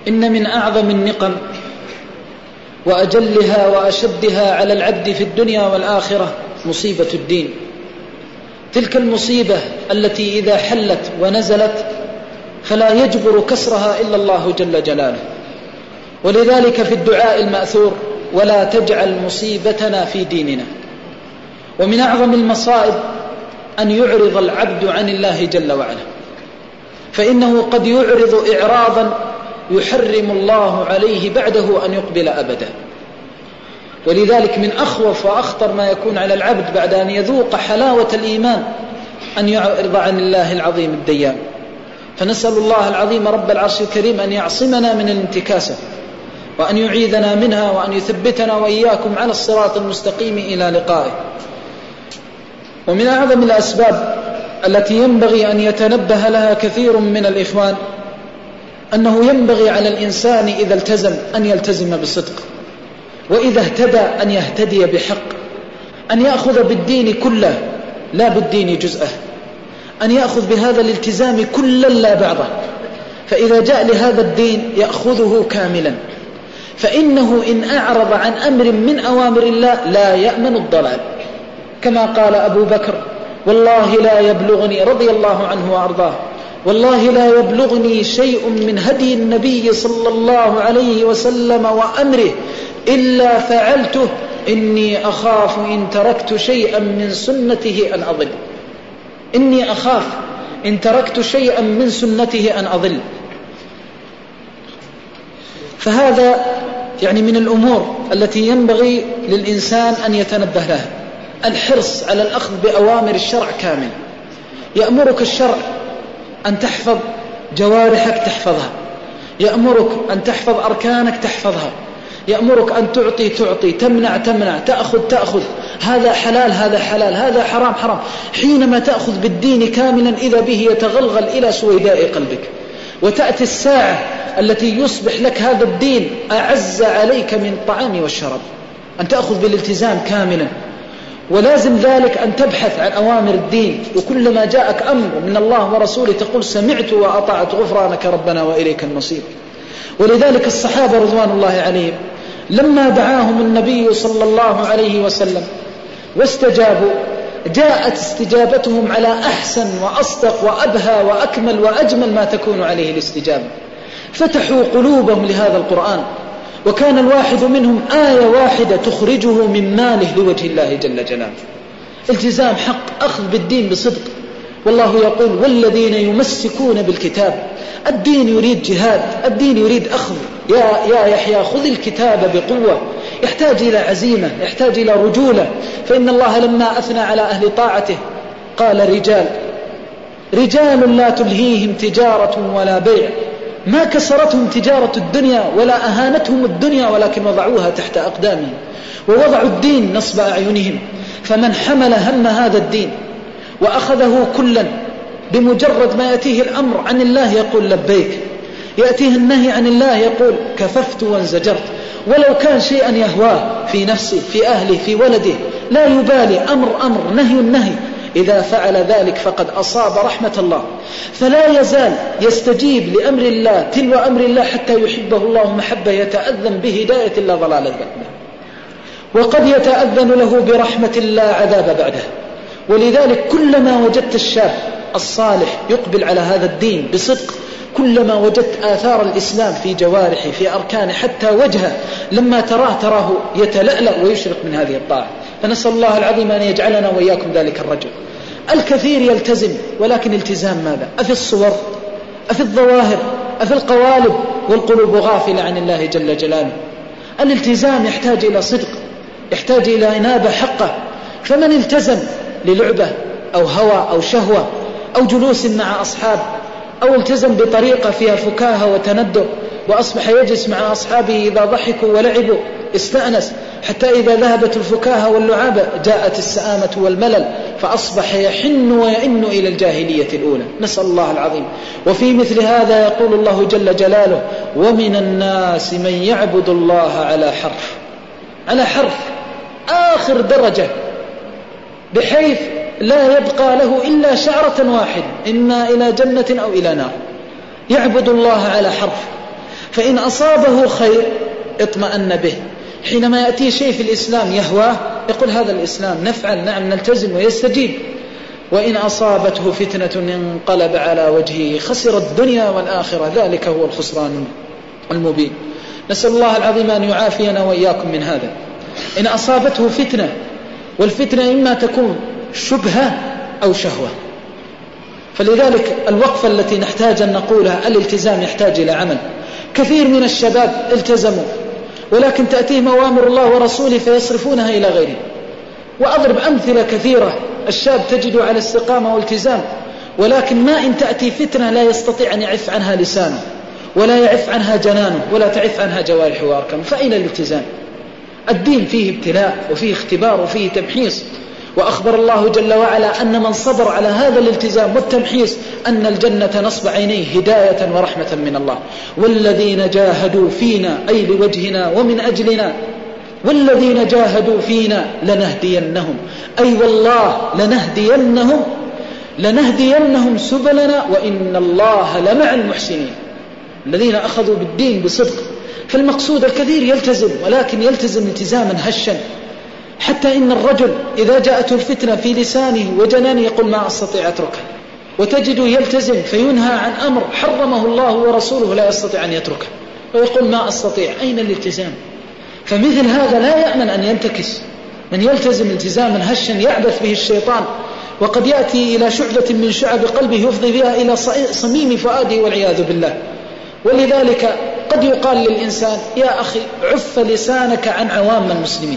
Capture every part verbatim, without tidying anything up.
إن من أعظم النقم وأجلها وأشدها على العبد في الدنيا والآخرة مصيبة الدين. تلك المصيبة التي إذا حلت ونزلت فلا يجبر كسرها إلا الله جل جلاله. ولذلك في الدعاء المأثور: ولا تجعل مصيبتنا في ديننا. ومن أعظم المصائب أن يعرض العبد عن الله جل وعلا، فإنه قد يعرض إعراضا يحرم الله عليه بعده أن يقبل أبدا. ولذلك من أخوف وأخطر ما يكون على العبد بعد أن يذوق حلاوة الإيمان أن يعرض عن الله العظيم الديان. فنسأل الله العظيم رب العرش الكريم أن يعصمنا من الانتكاسة، وأن يعيذنا منها، وأن يثبتنا وإياكم على الصراط المستقيم إلى لقائه. ومن أعظم الأسباب التي ينبغي أن يتنبه لها كثير من الإخوان أنه ينبغي على الإنسان إذا التزم أن يلتزم بصدق، وإذا اهتدى أن يهتدي بحق، أن يأخذ بالدين كله لا بالدين جزءه، أن يأخذ بهذا الالتزام كلا لا بعضه. فإذا جاء لهذا الدين يأخذه كاملا، فإنه إن أعرض عن أمر من أوامر الله لا يأمن الضلال، كما قال أبو بكر: والله لا يبلغني رضي الله عنه وأرضاه والله لا يبلغني شيء من هدي النبي صلى الله عليه وسلم وأمره إلا فعلته، إني أخاف إن تركت شيئا من سنته أن أضل. إني أخاف إن تركت شيئا من سنته أن أضل. فهذا يعني من الأمور التي ينبغي للإنسان أن يتنبه لها: الحرص على الأخذ بأوامر الشرع كامل. يأمرك الشرع أن تحفظ جوارحك تحفظها، يأمرك أن تحفظ أركانك تحفظها، يأمرك أن تعطي تعطي، تمنع تمنع، تأخذ تأخذ، هذا حلال هذا حلال، هذا حرام حرام. حينما تأخذ بالدين كاملا إذا به يتغلغل إلى سويداء قلبك، وتأتي الساعة التي يصبح لك هذا الدين أعز عليك من الطعام والشراب، أن تأخذ بالالتزام كاملا. ولازم ذلك أن تبحث عن أوامر الدين، وكلما جاءك أمر من الله ورسوله تقول: سمعت وأطعت غفرانك ربنا وإليك المصير. ولذلك الصحابة رضوان الله عليهم لما دعاهم النبي صلى الله عليه وسلم واستجابوا، جاءت استجابتهم على أحسن وأصدق وأبهى وأكمل وأجمل ما تكون عليه الاستجابة. فتحوا قلوبهم لهذا القرآن، وكان الواحد منهم آية واحدة تخرجه من ماله لوجه الله جل جلاله. التزام حق، أخذ بالدين بصدق. والله يقول: والذين يمسكون بالكتاب. الدين يريد جهاد، الدين يريد أخذ. يا, يا يحيى خذ الكتاب بقوة. يحتاج إلى عزيمة، يحتاج إلى رجولة. فإن الله لما أثنى على أهل طاعته قال: رجال رجال لا تلهيهم تجارة ولا بيع، ما كسرتهم تجارة الدنيا ولا أهانتهم الدنيا، ولكن وضعوها تحت أقدامهم ووضعوا الدين نصب أعينهم. فمن حمل هم هذا الدين وأخذه كلا، بمجرد ما يأتيه الأمر عن الله يقول لبيك، يأتيه النهي عن الله يقول كففت وانزجرت. ولو كان شيئا يهواه في نفسه في أهله في ولده لا يبالي، أمر أمر نهي نهي، إذا فعل ذلك فقد أصاب رحمة الله. فلا يزال يستجيب لأمر الله تلو أمر الله حتى يحبه الله محبة يتأذن بهداية الله ضلالة بعده، وقد يتأذن له برحمة الله عذاب بعده. ولذلك كلما وجدت الشاب الصالح يقبل على هذا الدين بصدق، كلما وجدت آثار الإسلام في جوارحه في أركانه، حتى وجهه لما تراه تراه يتلألأ ويشرق من هذه الطاعة. فنسأل الله العظيم أن يجعلنا وإياكم ذلك الرجل. الكثير يلتزم، ولكن التزام ماذا؟ أفي الصور، أفي الظواهر، أفي القوالب، والقلوب غافلة عن الله جل جلاله. الالتزام يحتاج إلى صدق، يحتاج إلى إنابة حقه. فمن التزم للعبة أو هوى أو شهوة أو جلوس مع أصحاب، أو التزم بطريقة فيها فكاهة وتندر، وأصبح يجلس مع أصحابه إذا ضحكوا ولعبوا استأنس، حتى إذا ذهبت الفكاهة واللعابة جاءت السآمة والملل، فأصبح يحن ويئن إلى الجاهلية الأولى. نسأل الله العظيم. وفي مثل هذا يقول الله جل جلاله: ومن الناس من يعبد الله على حرف. على حرف آخر درجة، بحيث لا يبقى له إلا شعرة واحد، إما إلى جنة أو إلى نار. يعبد الله على حرف. فإن أصابه خير اطمأن به. حينما يأتي شيء في الإسلام يهواه يقول هذا الإسلام، نفعل، نعم، نلتزم، ويستجيب. وإن أصابته فتنة انقلب على وجهه خسر الدنيا والآخرة، ذلك هو الخسران المبين. نسأل الله العظيم أن يعافينا وإياكم من هذا. إن أصابته فتنة، والفتنة إما تكون شبهة أو شهوة. فلذلك الوقفة التي نحتاج أن نقولها، الالتزام يحتاج إلى عمل. كثير من الشباب التزموا، ولكن تأتيهم أوامر الله ورسوله فيصرفونها إلى غيره. وأضرب أمثلة كثيرة. الشاب تجد على استقامة والتزام، ولكن ما إن تأتي فتنة لا يستطيع أن يعف عنها لسانه، ولا يعف عنها جنانه، ولا تعف عنها جوارحه وأركانه. فأين الالتزام؟ الدين فيه ابتلاء وفيه اختبار وفيه تمحيص. وأخبر الله جل وعلا أن من صبر على هذا الالتزام والتمحيص أن الجنة نصب عينيه هداية ورحمة من الله. والذين جاهدوا فينا، أي لوجهنا ومن أجلنا، والذين جاهدوا فينا لنهدينهم، أي والله لنهدينهم لنهدينهم سبلنا وإن الله لمع المحسنين. الذين أخذوا بالدين بصدق. فالمقصود الكثير يلتزم، ولكن يلتزم التزاما هشا، حتى إن الرجل إذا جاءته الفتنة في لسانه وجنانه يقول ما أستطيع أتركه، وتجد يلتزم فينهى عن أمر حرمه الله ورسوله لا يستطيع أن يتركه، ويقول ما أستطيع. أين الالتزام؟ فمثل هذا لا يأمن أن ينتكس. من يلتزم التزاما هشا يعبث به الشيطان، وقد يأتي إلى شعبة من شعب قلبه يفضي بها إلى صميم فؤاده والعياذ بالله. ولذلك قد يقال للإنسان يا أخي عف لسانك عن عوام المسلمين،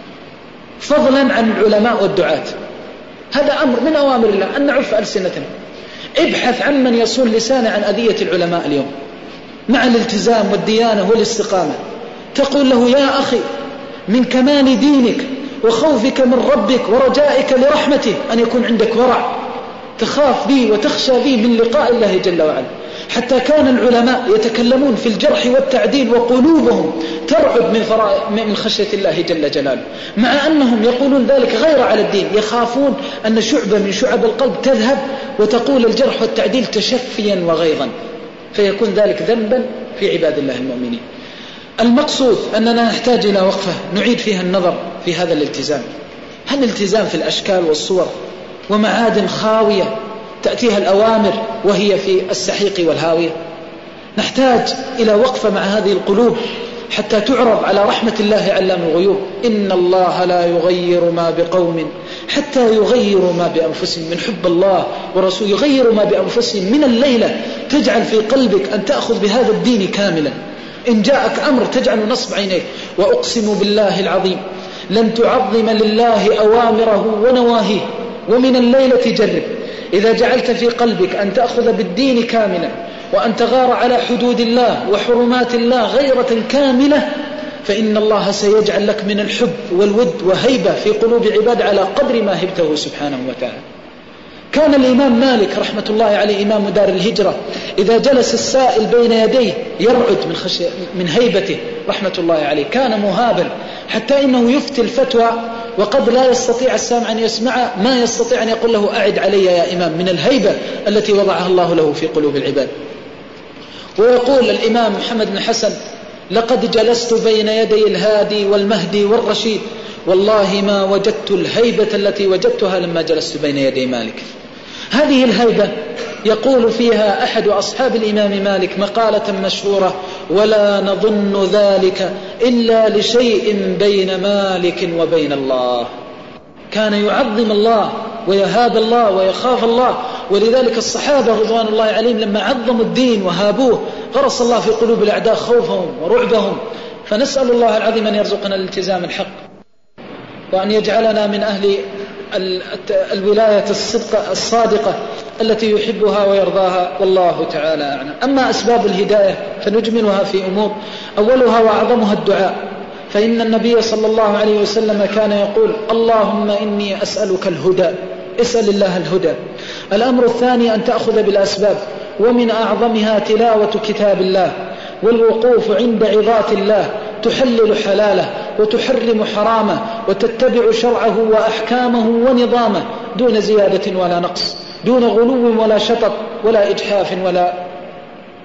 فضلا عن العلماء والدعاة. هذا أمر من أوامر الله أن نعف ألسنتنا. ابحث عن من يصون لسانه عن أذية العلماء اليوم مع الالتزام والديانة والاستقامة. تقول له يا أخي من كمال دينك وخوفك من ربك ورجائك لرحمته أن يكون عندك ورع، تخاف به وتخشى به من لقاء الله جل وعلا. حتى كان العلماء يتكلمون في الجرح والتعديل وقلوبهم ترعب من, من خشية الله جل جلاله، مع أنهم يقولون ذلك غير على الدين. يخافون أن شعبة من شعب القلب تذهب وتقول الجرح والتعديل تشفيا وغيظا، فيكون ذلك ذنبا في عباد الله المؤمنين. المقصود أننا نحتاج إلى وقفة نعيد فيها النظر في هذا الالتزام. هل الالتزام في الأشكال والصور ومعادن خاوية تأتيها الأوامر وهي في السحيق والهاوية؟ نحتاج إلى وقفة مع هذه القلوب حتى تعرض على رحمة الله علام الغيوب. إن الله لا يغير ما بقوم حتى يغيروا ما بأنفسهم. من حب الله ورسوله يغيروا ما بأنفسهم. من الليلة تجعل في قلبك أن تأخذ بهذا الدين كاملا. إن جاءك أمر تجعل نصب عينيك. وأقسم بالله العظيم لن تعظم لله أوامره ونواهيه. ومن الليلة جرب إذا جعلت في قلبك أن تأخذ بالدين كاملا وأن تغار على حدود الله وحرمات الله غيرة كاملة، فإن الله سيجعل لك من الحب والود وهيبة في قلوب عباد على قدر ما هبته سبحانه وتعالى. كان الإمام مالك رحمة الله عليه إمام دار الهجرة إذا جلس السائل بين يديه يرعد من, خشية من هيبته رحمة الله عليه. كان مهابا حتى إنه يفتي الفتوى وقد لا يستطيع السامع أن يسمع، ما يستطيع أن يقول له أعد علي يا إمام، من الهيبة التي وضعها الله له في قلوب العباد. ويقول الإمام محمد بن حسن لقد جلست بين يدي الهادي والمهدي والرشيد والله ما وجدت الهيبة التي وجدتها لما جلست بين يدي مالك. هذه الهيبة يقول فيها أحد أصحاب الإمام مالك مقالة مشهورة: ولا نظن ذلك إلا لشيء بين مالك وبين الله. كان يعظم الله ويهاب الله ويخاف الله. ولذلك الصحابة رضوان الله عليهم لما عظموا الدين وهابوه غرس الله في قلوب الأعداء خوفهم ورعبهم. فنسأل الله العظيم أن يرزقنا الالتزام الحق، وأن يجعلنا من أهل الولاية الصدق الصادقة التي يحبها ويرضاها، والله تعالى أعلم. أما أسباب الهداية فنجملها في أمور، أولها وأعظمها الدعاء. فإن النبي صلى الله عليه وسلم كان يقول: اللهم إني أسألك الهدى. اسأل الله الهدى. الأمر الثاني أن تأخذ بالأسباب، ومن أعظمها تلاوة كتاب الله والوقوف عند عظات الله تحلل حلاله وتحرم حرامه وتتبع شرعه وأحكامه ونظامه دون زيادة ولا نقص، دون غلو ولا شطط ولا إجحاف ولا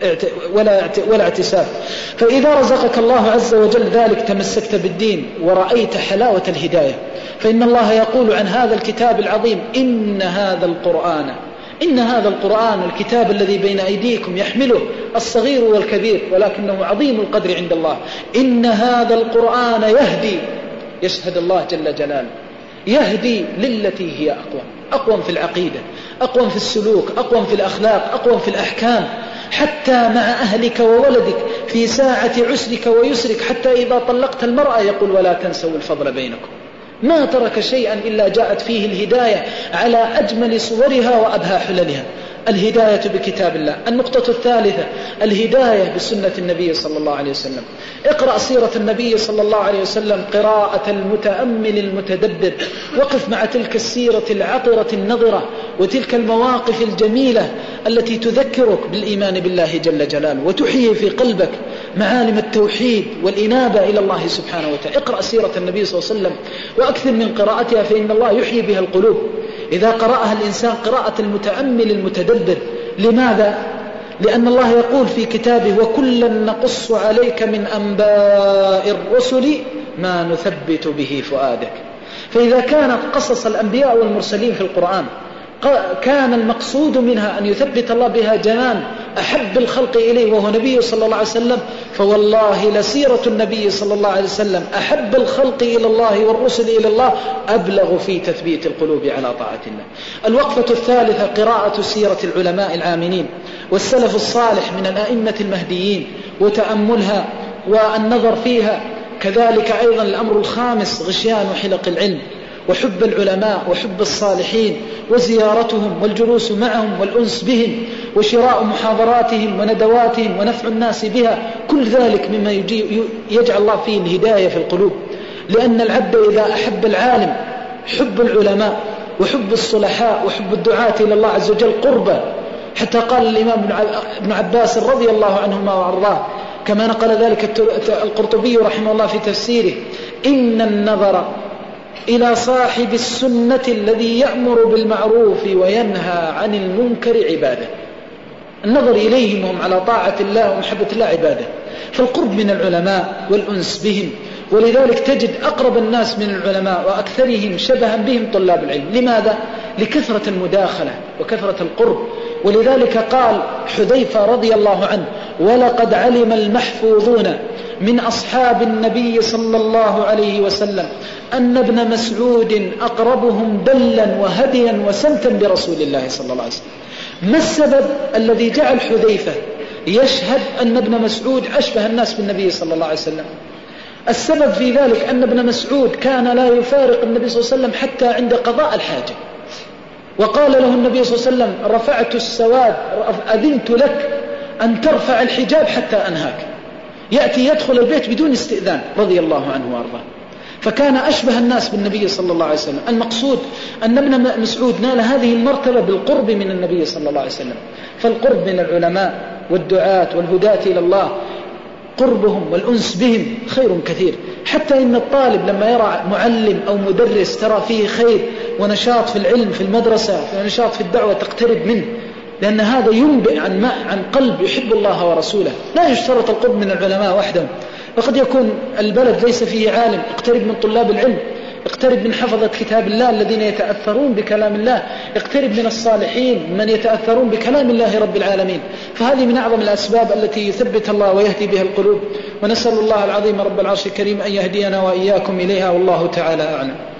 ولا ولا اعتساب. فإذا رزقك الله عز وجل ذلك تمسكت بالدين ورأيت حلاوة الهداية. فإن الله يقول عن هذا الكتاب العظيم: إن هذا القرآن إن هذا القرآن الكتاب الذي بين أيديكم يحمله الصغير والكبير ولكنه عظيم القدر عند الله. إن هذا القرآن يهدي، يشهد الله جل جلاله، يهدي للتي هي أقوم، أقوم في العقيدة، أقوم في السلوك، أقوم في الأخلاق، أقوم في الأحكام، حتى مع أهلك وولدك في ساعة عسرك ويسرك، حتى إذا طلقت المرأة يقول: ولا تنسوا الفضل بينكم. ما ترك شيئا إلا جاءت فيه الهداية على أجمل صورها وأبهى حللها. الهداية بكتاب الله. النقطة الثالثة: الهداية بسنة النبي صلى الله عليه وسلم. اقرأ سيرة النبي صلى الله عليه وسلم قراءة المتأمل المتدبر، وقف مع تلك السيرة العطرة النظرة وتلك المواقف الجميلة التي تذكرك بالإيمان بالله جل جلاله وتحيي في قلبك معالم التوحيد والإنابة إلى الله سبحانه وتعالى. اقرأ سيرة النبي صلى الله عليه وسلم وأكثر من قراءتها، فإن الله يحيي بها القلوب إذا قرأها الإنسان قراءة المتأمل المتدبر. لماذا؟ لأن الله يقول في كتابه: وكلا نقص عليك من أنباء الرسل ما نثبت به فؤادك. فإذا كانت قصص الأنبياء والمرسلين في القرآن كان المقصود منها أن يثبت الله بها جنان أحب الخلق إليه وهو نبي صلى الله عليه وسلم، فوالله لسيرة النبي صلى الله عليه وسلم أحب الخلق إلى الله والرسل إلى الله أبلغ في تثبيت القلوب على طاعة الله. الوقفة الثالثة: قراءة سيرة العلماء العاملين والسلف الصالح من الأئمة المهديين وتأملها والنظر فيها. كذلك أيضا الأمر الخامس: غشيان حلق العلم وحب العلماء وحب الصالحين وزيارتهم والجلوس معهم والأنس بهم وشراء محاضراتهم وندواتهم ونفع الناس بها. كل ذلك مما يجعل الله فيه الهداية في القلوب. لأن العبد إذا أحب العالم حب العلماء وحب الصلحاء وحب الدعاة إلى الله عز وجل قربة، حتى قال الإمام ابن عباس رضي الله عنهما وأرضاه كما نقل ذلك القرطبي رحمه الله في تفسيره: إن النظر إلى صاحب السنة الذي يأمر بالمعروف وينهى عن المنكر عبادة. النظر إليهم وهم على طاعة الله ومحبة الله عبادة. فالقرب من العلماء والأنس بهم، ولذلك تجد أقرب الناس من العلماء وأكثرهم شبها بهم طلاب العلم. لماذا؟ لكثرة المداخلة وكثرة القرب. ولذلك قال حذيفة رضي الله عنه: ولقد علم المحفوظون من أصحاب النبي صلى الله عليه وسلم أن ابن مسعود أقربهم دلا وهديا وسمتا برسول الله صلى الله عليه وسلم. ما السبب الذي جعل حذيفة يشهد أن ابن مسعود أشبه الناس بالنبي صلى الله عليه وسلم؟ السبب في ذلك أن ابن مسعود كان لا يفارق النبي صلى الله عليه وسلم حتى عند قضاء الحاجة، وقال له النبي صلى الله عليه وسلم: رفعت السواد، أذنت لك أن ترفع الحجاب حتى أنهاك. يأتي يدخل البيت بدون استئذان رضي الله عنه وارضاه. فكان أشبه الناس بالنبي صلى الله عليه وسلم. المقصود أن ابن مسعود نال هذه المرتبة بالقرب من النبي صلى الله عليه وسلم. فالقرب من العلماء والدعاة والهداة إلى الله، قربهم والأنس بهم خير كثير. حتى إن الطالب لما يرى معلم أو مدرس ترى فيه خير ونشاط في العلم في المدرسة ونشاط في الدعوة تقترب منه، لأن هذا ينبئ عن عن قلب يحب الله ورسوله. لا يشترط القرب من العلماء وحدهم، فقد يكون البلد ليس فيه عالم، اقترب من طلاب العلم، اقترب من حفظة كتاب الله الذين يتأثرون بكلام الله، اقترب من الصالحين من يتأثرون بكلام الله رب العالمين. فهذه من أعظم الأسباب التي يثبت الله ويهدي بها القلوب. ونسأل الله العظيم رب العرش الكريم أن يهدينا وإياكم إليها، والله تعالى أعلم.